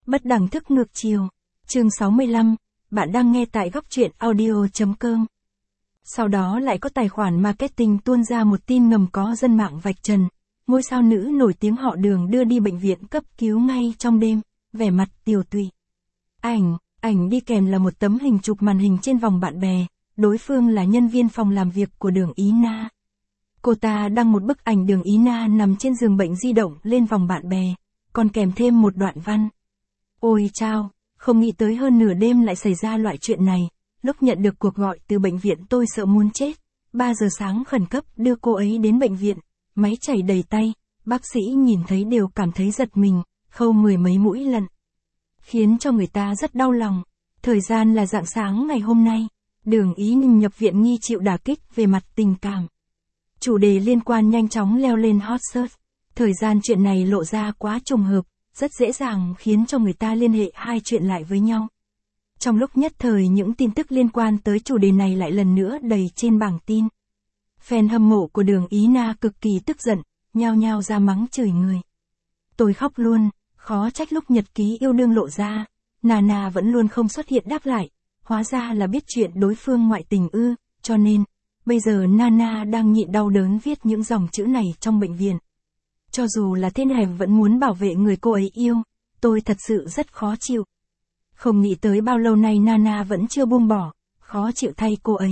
Bất đẳng thức ngược chiều. Chương 65, bạn đang nghe tại góc truyện audio.com. Sau đó lại có tài khoản marketing tuôn ra một tin ngầm có dân mạng vạch trần. Ngôi sao nữ nổi tiếng họ Đường đưa đi bệnh viện cấp cứu ngay trong đêm, vẻ mặt tiều tụy. Ảnh đi kèm là một tấm hình chụp màn hình trên vòng bạn bè, đối phương là nhân viên phòng làm việc của Đường Ý Na. Cô ta đăng một bức ảnh Đường Ý Na nằm trên giường bệnh di động lên vòng bạn bè, còn kèm thêm một đoạn văn. Ôi chao, không nghĩ tới hơn nửa đêm lại xảy ra loại chuyện này, lúc nhận được cuộc gọi từ bệnh viện tôi sợ muốn chết, 3 giờ sáng khẩn cấp đưa cô ấy đến bệnh viện, máy chảy đầy tay, bác sĩ nhìn thấy đều cảm thấy giật mình, khâu 10 mấy mũi lần. Khiến cho người ta rất đau lòng, thời gian là rạng sáng ngày hôm nay, Đường Ý Ninh nhập viện nghi chịu đả kích về mặt tình cảm. Chủ đề liên quan nhanh chóng leo lên hot search, thời gian chuyện này lộ ra quá trùng hợp, rất dễ dàng khiến cho người ta liên hệ hai chuyện lại với nhau. Trong lúc nhất thời những tin tức liên quan tới chủ đề này lại lần nữa đầy trên bảng tin. Fan hâm mộ của Đường Ý Na cực kỳ tức giận, nhao nhao ra mắng chửi người. Tôi khóc luôn, khó trách lúc nhật ký yêu đương lộ ra, Nana vẫn luôn không xuất hiện đáp lại, hóa ra là biết chuyện đối phương ngoại tình ư, cho nên, bây giờ Nana đang nhịn đau đớn viết những dòng chữ này trong bệnh viện. Cho dù là thiên hẻm vẫn muốn bảo vệ người cô ấy yêu, tôi thật sự rất khó chịu. Không nghĩ tới bao lâu nay Nana vẫn chưa buông bỏ, khó chịu thay cô ấy.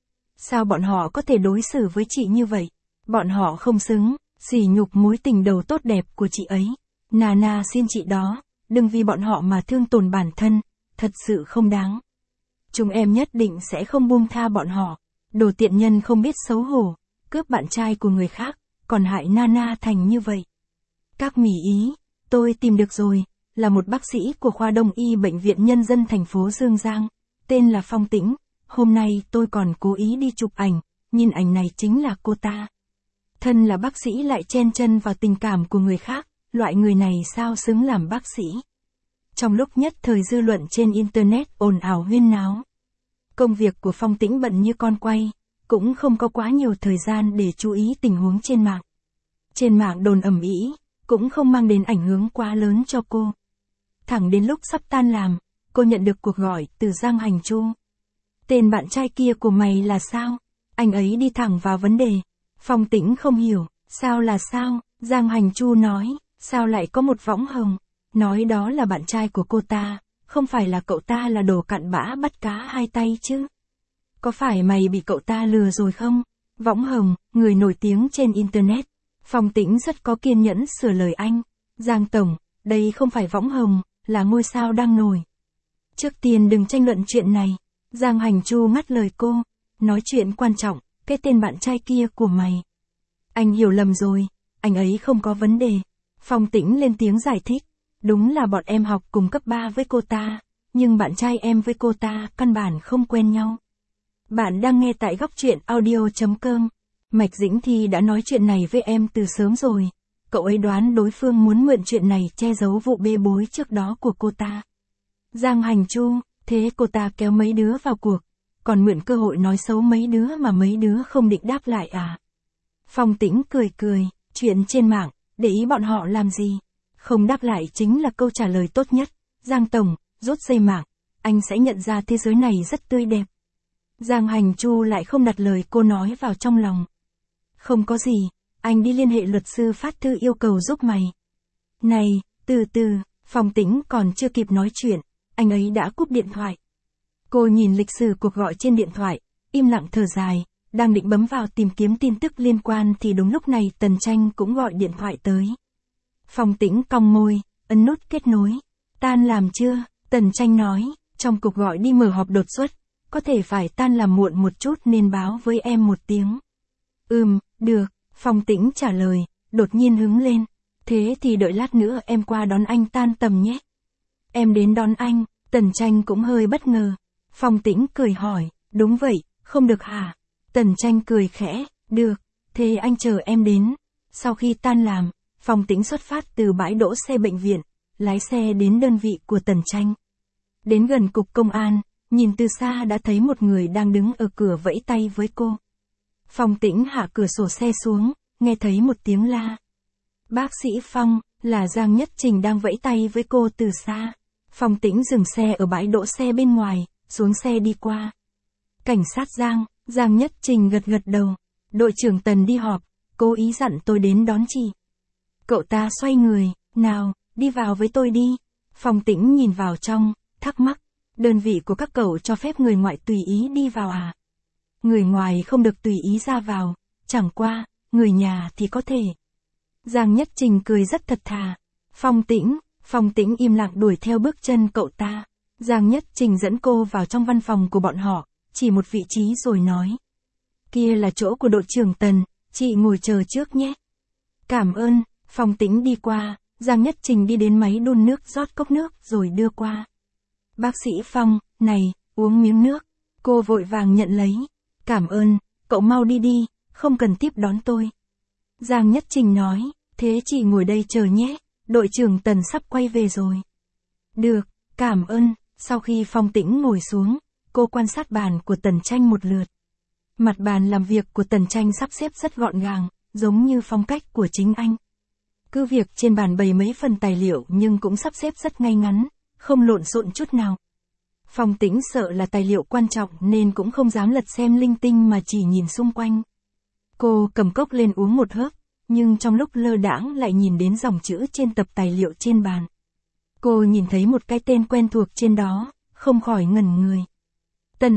Sao bọn họ có thể đối xử với chị như vậy? Bọn họ không xứng, sỉ nhục mối tình đầu tốt đẹp của chị ấy. Nana xin chị đó, đừng vì bọn họ mà thương tổn bản thân, thật sự không đáng. Chúng em nhất định sẽ không buông tha bọn họ. Đồ tiện nhân không biết xấu hổ, cướp bạn trai của người khác, còn hại Nana thành như vậy. Các mỉ ý, tôi tìm được rồi, là một bác sĩ của khoa Đông y Bệnh viện Nhân dân thành phố Dương Giang, tên là Phong Tĩnh, hôm nay tôi còn cố ý đi chụp ảnh, nhìn ảnh này chính là cô ta. Thân là bác sĩ lại chen chân vào tình cảm của người khác, loại người này sao xứng làm bác sĩ. Trong lúc nhất thời dư luận trên Internet ồn ào huyên náo. Công việc của Phong Tĩnh bận như con quay, cũng không có quá nhiều thời gian để chú ý tình huống trên mạng. Trên mạng đồn ầm ĩ, cũng không mang đến ảnh hưởng quá lớn cho cô. Thẳng đến lúc sắp tan làm, cô nhận được cuộc gọi từ Giang Hành Chu. Tên bạn trai kia của mày là sao? Anh ấy đi thẳng vào vấn đề. Phong Tĩnh không hiểu, sao là sao? Giang Hành Chu nói, sao lại có một võng hồng? Nói đó là bạn trai của cô ta, không phải là cậu ta là đồ cặn bã bắt cá hai tay chứ? Có phải mày bị cậu ta lừa rồi không? Võng hồng, người nổi tiếng trên Internet. Phong Tĩnh rất có kiên nhẫn sửa lời anh. Giang Tổng, đây không phải võng hồng, là ngôi sao đang nổi. Trước tiên đừng tranh luận chuyện này. Giang Hành Chu ngắt lời cô. Nói chuyện quan trọng, cái tên bạn trai kia của mày. Anh hiểu lầm rồi, anh ấy không có vấn đề. Phong Tĩnh lên tiếng giải thích. Đúng là bọn em học cùng cấp 3 với cô ta, nhưng bạn trai em với cô ta căn bản không quen nhau. Bạn đang nghe tại góc truyện audio.com. Mạch Dĩnh Thi đã nói chuyện này với em từ sớm rồi. Cậu ấy đoán đối phương muốn mượn chuyện này che giấu vụ bê bối trước đó của cô ta. Giang Hành Chu, thế cô ta kéo mấy đứa vào cuộc, còn mượn cơ hội nói xấu mấy đứa mà mấy đứa không định đáp lại à? Phong Tĩnh cười, chuyện trên mạng, để ý bọn họ làm gì? Không đáp lại chính là câu trả lời tốt nhất. Giang Tổng, rút dây mạng, anh sẽ nhận ra thế giới này rất tươi đẹp. Giang Hành Chu lại không đặt lời cô nói vào trong lòng. Không có gì, anh đi liên hệ luật sư phát thư yêu cầu giúp mày. Này, từ từ, Phong Tĩnh còn chưa kịp nói chuyện, anh ấy đã cúp điện thoại. Cô nhìn lịch sử cuộc gọi trên điện thoại, im lặng thở dài, đang định bấm vào tìm kiếm tin tức liên quan thì đúng lúc này Tần Tranh cũng gọi điện thoại tới. Phong Tĩnh cong môi, ấn nút kết nối. Tan làm chưa? Tần Tranh nói, trong cuộc gọi đi mở họp đột xuất, có thể phải tan làm muộn một chút nên báo với em một tiếng. Được, Phong Tĩnh trả lời, đột nhiên hứng lên. Thế thì đợi lát nữa em qua đón anh tan tầm nhé. Em đến đón anh, Tần Tranh cũng hơi bất ngờ. Phong Tĩnh cười hỏi, đúng vậy, không được hả? Tần Tranh cười khẽ, được, thế anh chờ em đến. Sau khi tan làm, Phong Tĩnh xuất phát từ bãi đỗ xe bệnh viện, lái xe đến đơn vị của Tần Tranh. Đến gần cục công an, nhìn từ xa đã thấy một người đang đứng ở cửa vẫy tay với cô. Phong Tĩnh hạ cửa sổ xe xuống, nghe thấy một tiếng la. Bác sĩ Phong, là Giang Nhất Trình đang vẫy tay với cô từ xa. Phong Tĩnh dừng xe ở bãi đỗ xe bên ngoài, xuống xe đi qua. Cảnh sát Giang Nhất Trình gật gật đầu. Đội trưởng Tần đi họp, cố ý dặn tôi đến đón chị. Cậu ta xoay người, nào, đi vào với tôi đi. Phong Tĩnh nhìn vào trong, thắc mắc, đơn vị của các cậu cho phép người ngoại tùy ý đi vào à? Người ngoài không được tùy ý ra vào, chẳng qua, người nhà thì có thể. Giang Nhất Trình cười rất thật thà. Phong Tĩnh im lặng đuổi theo bước chân cậu ta. Giang Nhất Trình dẫn cô vào trong văn phòng của bọn họ, chỉ một vị trí rồi nói. Kia là chỗ của đội trưởng Tần, chị ngồi chờ trước nhé. Cảm ơn. Phong Tĩnh đi qua, Giang Nhất Trình đi đến máy đun nước rót cốc nước rồi đưa qua. Bác sĩ Phong, này, uống miếng nước. Cô vội vàng nhận lấy. Cảm ơn, cậu mau đi đi, không cần tiếp đón tôi. Giang Nhất Trình nói, thế chị ngồi đây chờ nhé, đội trưởng Tần sắp quay về rồi. Được, cảm ơn. Sau khi Phong Tĩnh ngồi xuống, cô quan sát bàn của Tần Tranh một lượt. Mặt bàn làm việc của Tần Tranh sắp xếp rất gọn gàng, giống như phong cách của chính anh. Cứ việc trên bàn bày mấy phần tài liệu nhưng cũng sắp xếp rất ngay ngắn, không lộn xộn chút nào. Phong Tĩnh sợ là tài liệu quan trọng nên cũng không dám lật xem linh tinh mà chỉ nhìn xung quanh. Cô cầm cốc lên uống một hớp, nhưng trong lúc lơ đãng lại nhìn đến dòng chữ trên tập tài liệu trên bàn. Cô nhìn thấy một cái tên quen thuộc trên đó, không khỏi ngẩn người. Tần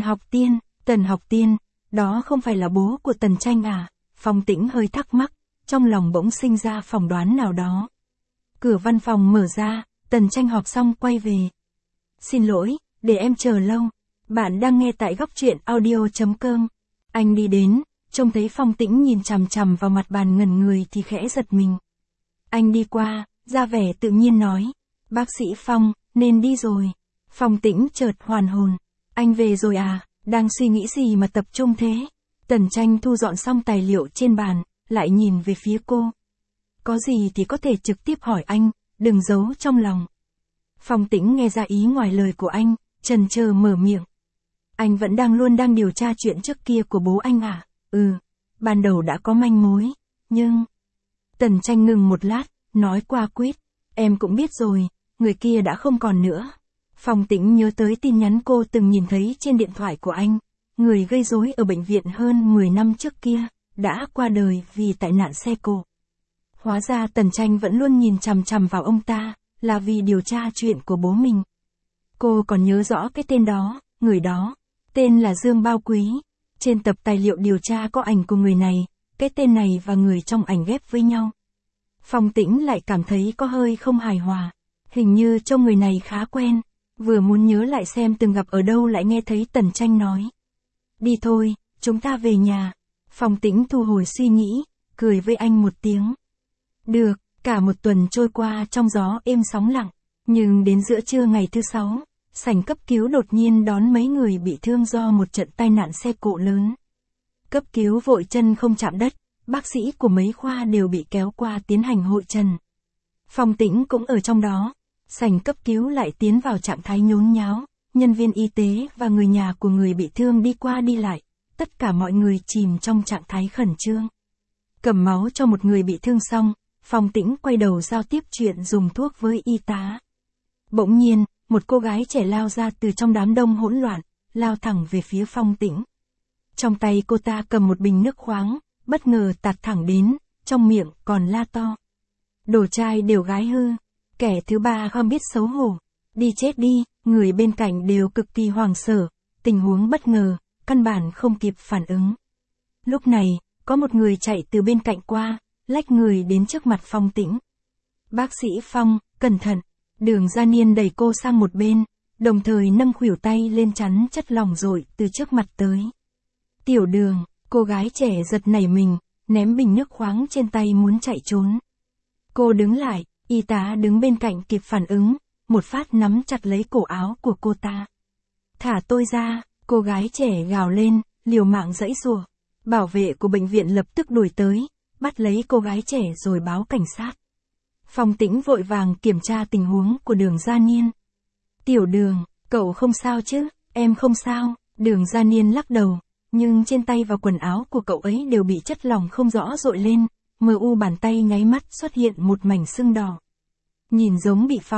Học Tiên, đó không phải là bố của Tần Tranh à? Phong Tĩnh hơi thắc mắc, trong lòng bỗng sinh ra phỏng đoán nào đó. Cửa văn phòng mở ra, Tần Tranh họp xong quay về. Xin lỗi, để em chờ lâu. Bạn đang nghe tại góc truyện audio.com. Anh đi đến, trông thấy Phong Tĩnh nhìn chằm chằm vào mặt bàn ngẩn người thì khẽ giật mình. Anh đi qua, ra vẻ tự nhiên nói. Bác sĩ Phong, nên đi rồi. Phong Tĩnh chợt hoàn hồn. Anh về rồi à, đang suy nghĩ gì mà tập trung thế? Tần Tranh thu dọn xong tài liệu trên bàn, lại nhìn về phía cô. Có gì thì có thể trực tiếp hỏi anh, đừng giấu trong lòng. Phong Tĩnh nghe ra ý ngoài lời của anh, chần chờ mở miệng. Anh vẫn luôn đang điều tra chuyện trước kia của bố anh à? Ban đầu đã có manh mối, nhưng... Tần Tranh ngừng một lát, nói qua quyết. Em cũng biết rồi, người kia đã không còn nữa. Phong Tĩnh nhớ tới tin nhắn cô từng nhìn thấy trên điện thoại của anh. Người gây rối ở bệnh viện hơn 10 năm trước kia, đã qua đời vì tai nạn xe cộ. Hóa ra Tần Tranh vẫn luôn nhìn chằm chằm vào ông ta, là vì điều tra chuyện của bố mình. Cô còn nhớ rõ cái tên đó, người đó, tên là Dương Bao Quý. Trên tập tài liệu điều tra có ảnh của người này, cái tên này và người trong ảnh ghép với nhau. Phong Tĩnh lại cảm thấy có hơi không hài hòa. Hình như trông người này khá quen, vừa muốn nhớ lại xem từng gặp ở đâu lại nghe thấy Tần Tranh nói. Đi thôi, chúng ta về nhà. Phong Tĩnh thu hồi suy nghĩ, cười với anh một tiếng. Được, cả một tuần trôi qua trong gió êm sóng lặng, nhưng đến giữa trưa ngày thứ 6, sảnh cấp cứu đột nhiên đón mấy người bị thương do một trận tai nạn xe cộ lớn. Cấp cứu vội chân không chạm đất, bác sĩ của mấy khoa đều bị kéo qua tiến hành hội trần. Phong Tĩnh cũng ở trong đó, sảnh cấp cứu lại tiến vào trạng thái nhốn nháo, nhân viên y tế và người nhà của người bị thương đi qua đi lại, tất cả mọi người chìm trong trạng thái khẩn trương. Cầm máu cho một người bị thương xong, Phong Tĩnh quay đầu giao tiếp chuyện dùng thuốc với y tá. Bỗng nhiên, một cô gái trẻ lao ra từ trong đám đông hỗn loạn, lao thẳng về phía Phong Tĩnh. Trong tay cô ta cầm một bình nước khoáng, bất ngờ tạt thẳng đến, trong miệng còn la to. Đồ trai đều gái hư, kẻ thứ ba không biết xấu hổ, đi chết đi, người bên cạnh đều cực kỳ hoảng sợ, tình huống bất ngờ, căn bản không kịp phản ứng. Lúc này, có một người chạy từ bên cạnh qua, lách người đến trước mặt Phong Tĩnh. Bác sĩ Phong, cẩn thận. Đường Gia Niên đẩy cô sang một bên, đồng thời nâng khuỷu tay lên chắn chất lỏng rội từ trước mặt tới. Tiểu Đường, cô gái trẻ giật nảy mình, ném bình nước khoáng trên tay muốn chạy trốn. Cô đứng lại, y tá đứng bên cạnh kịp phản ứng, một phát nắm chặt lấy cổ áo của cô ta. Thả tôi ra, cô gái trẻ gào lên, liều mạng giãy giụa. Bảo vệ của bệnh viện lập tức đuổi tới, bắt lấy cô gái trẻ rồi báo cảnh sát. Phong Tĩnh vội vàng kiểm tra tình huống của Đường Gia Niên. Tiểu Đường, cậu không sao chứ? Em không sao. Đường Gia Niên lắc đầu, nhưng trên tay và quần áo của cậu ấy đều bị chất lỏng không rõ rội lên, mờ u bàn tay nháy mắt xuất hiện một mảnh sưng đỏ. Nhìn giống bị phỏng,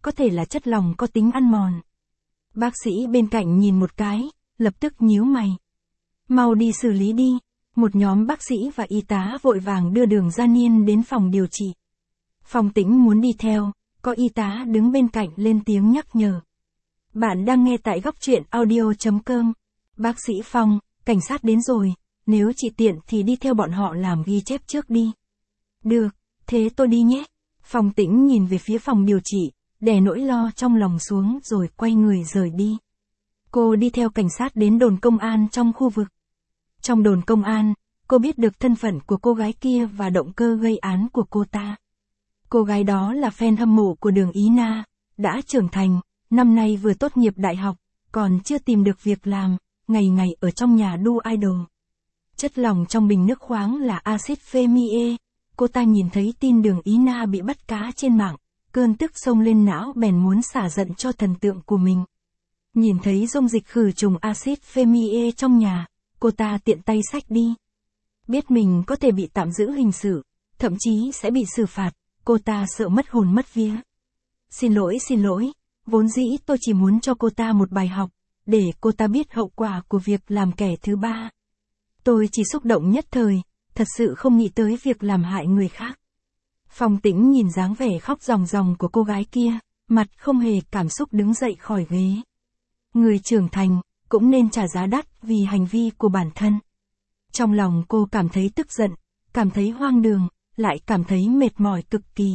có thể là chất lỏng có tính ăn mòn. Bác sĩ bên cạnh nhìn một cái, lập tức nhíu mày. Mau đi xử lý đi. Một nhóm bác sĩ và y tá vội vàng đưa Đường Gia Niên đến phòng điều trị. Phong Tĩnh muốn đi theo, có y tá đứng bên cạnh lên tiếng nhắc nhở. Bạn đang nghe tại góc truyện audio.com. Bác sĩ Phong, cảnh sát đến rồi, nếu chị tiện thì đi theo bọn họ làm ghi chép trước đi. Được, thế tôi đi nhé. Phong Tĩnh nhìn về phía phòng điều trị, đè nỗi lo trong lòng xuống rồi quay người rời đi. Cô đi theo cảnh sát đến đồn công an trong khu vực. Trong đồn công an, cô biết được thân phận của cô gái kia và động cơ gây án của cô ta. Cô gái đó là fan hâm mộ của Đường Ý Na, đã trưởng thành, năm nay vừa tốt nghiệp đại học, còn chưa tìm được việc làm, ngày ngày ở trong nhà đu idol. Chất lỏng trong bình nước khoáng là axit phê-mi-ê. Cô ta nhìn thấy tin Đường Ý Na bị bắt cá trên mạng, cơn tức xông lên não bèn muốn xả giận cho thần tượng của mình. Nhìn thấy dung dịch khử trùng axit phê-mi-ê trong nhà, cô ta tiện tay xách đi. Biết mình có thể bị tạm giữ hình sự, thậm chí sẽ bị xử phạt, cô ta sợ mất hồn mất vía. Xin lỗi, vốn dĩ tôi chỉ muốn cho cô ta một bài học, để cô ta biết hậu quả của việc làm kẻ thứ ba. Tôi chỉ xúc động nhất thời, thật sự không nghĩ tới việc làm hại người khác. Phong Tĩnh nhìn dáng vẻ khóc ròng ròng của cô gái kia, mặt không hề cảm xúc đứng dậy khỏi ghế. Người trưởng thành, cũng nên trả giá đắt vì hành vi của bản thân. Trong lòng cô cảm thấy tức giận, cảm thấy hoang đường, lại cảm thấy mệt mỏi cực kỳ.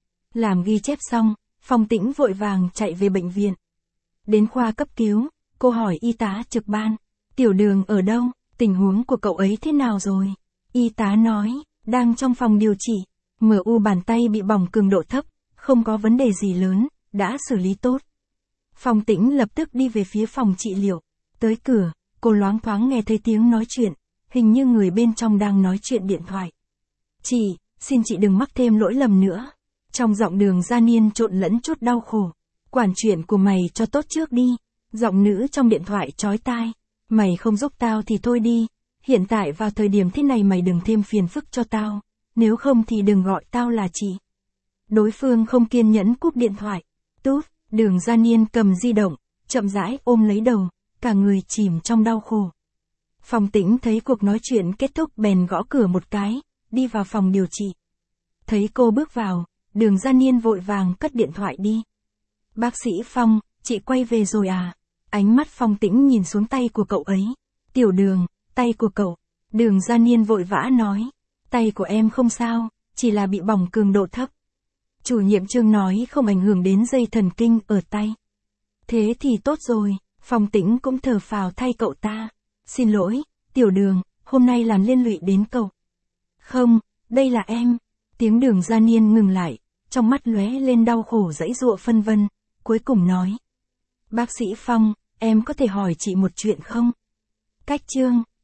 Làm ghi chép xong, Phong Tĩnh vội vàng chạy về bệnh viện. Đến khoa cấp cứu, cô hỏi y tá trực ban, Tiểu Đường ở đâu, tình huống của cậu ấy thế nào rồi? Y tá nói, đang trong phòng điều trị, MU bàn tay bị bỏng cường độ thấp, không có vấn đề gì lớn, đã xử lý tốt. Phong Tĩnh lập tức đi về phía phòng trị liệu. Tới cửa, cô loáng thoáng nghe thấy tiếng nói chuyện, hình như người bên trong đang nói chuyện điện thoại. Chị, xin chị đừng mắc thêm lỗi lầm nữa. Trong giọng Đường Gia Niên trộn lẫn chút đau khổ. Quản chuyện của mày cho tốt trước đi. Giọng nữ trong điện thoại chói tai. Mày không giúp tao thì thôi đi. Hiện tại vào thời điểm thế này mày đừng thêm phiền phức cho tao. Nếu không thì đừng gọi tao là chị. Đối phương không kiên nhẫn cúp điện thoại. Tút, Đường Gia Niên cầm di động, chậm rãi ôm lấy đầu, cả người chìm trong đau khổ. Phong Tĩnh thấy cuộc nói chuyện kết thúc bèn gõ cửa một cái, đi vào phòng điều trị. Thấy cô bước vào, Đường Gia Niên vội vàng cất điện thoại đi. Bác sĩ Phong, chị quay về rồi à? Ánh mắt Phong Tĩnh nhìn xuống tay của cậu ấy. Tiểu Đường, tay của cậu. Đường Gia Niên vội vã nói. Tay của em không sao, chỉ là bị bỏng cường độ thấp. Chủ nhiệm Trương nói không ảnh hưởng đến dây thần kinh ở tay. Thế thì tốt rồi, Phong Tĩnh cũng thở phào thay cậu ta. Xin lỗi, Tiểu Đường, hôm nay làm liên lụy đến cậu. Không, đây là em. Tiếng Đường Gia Niên ngừng lại, trong mắt lóe lên đau khổ giãy giụa phân vân, cuối cùng nói. Bác sĩ Phong, em có thể hỏi chị một chuyện không? Cách chương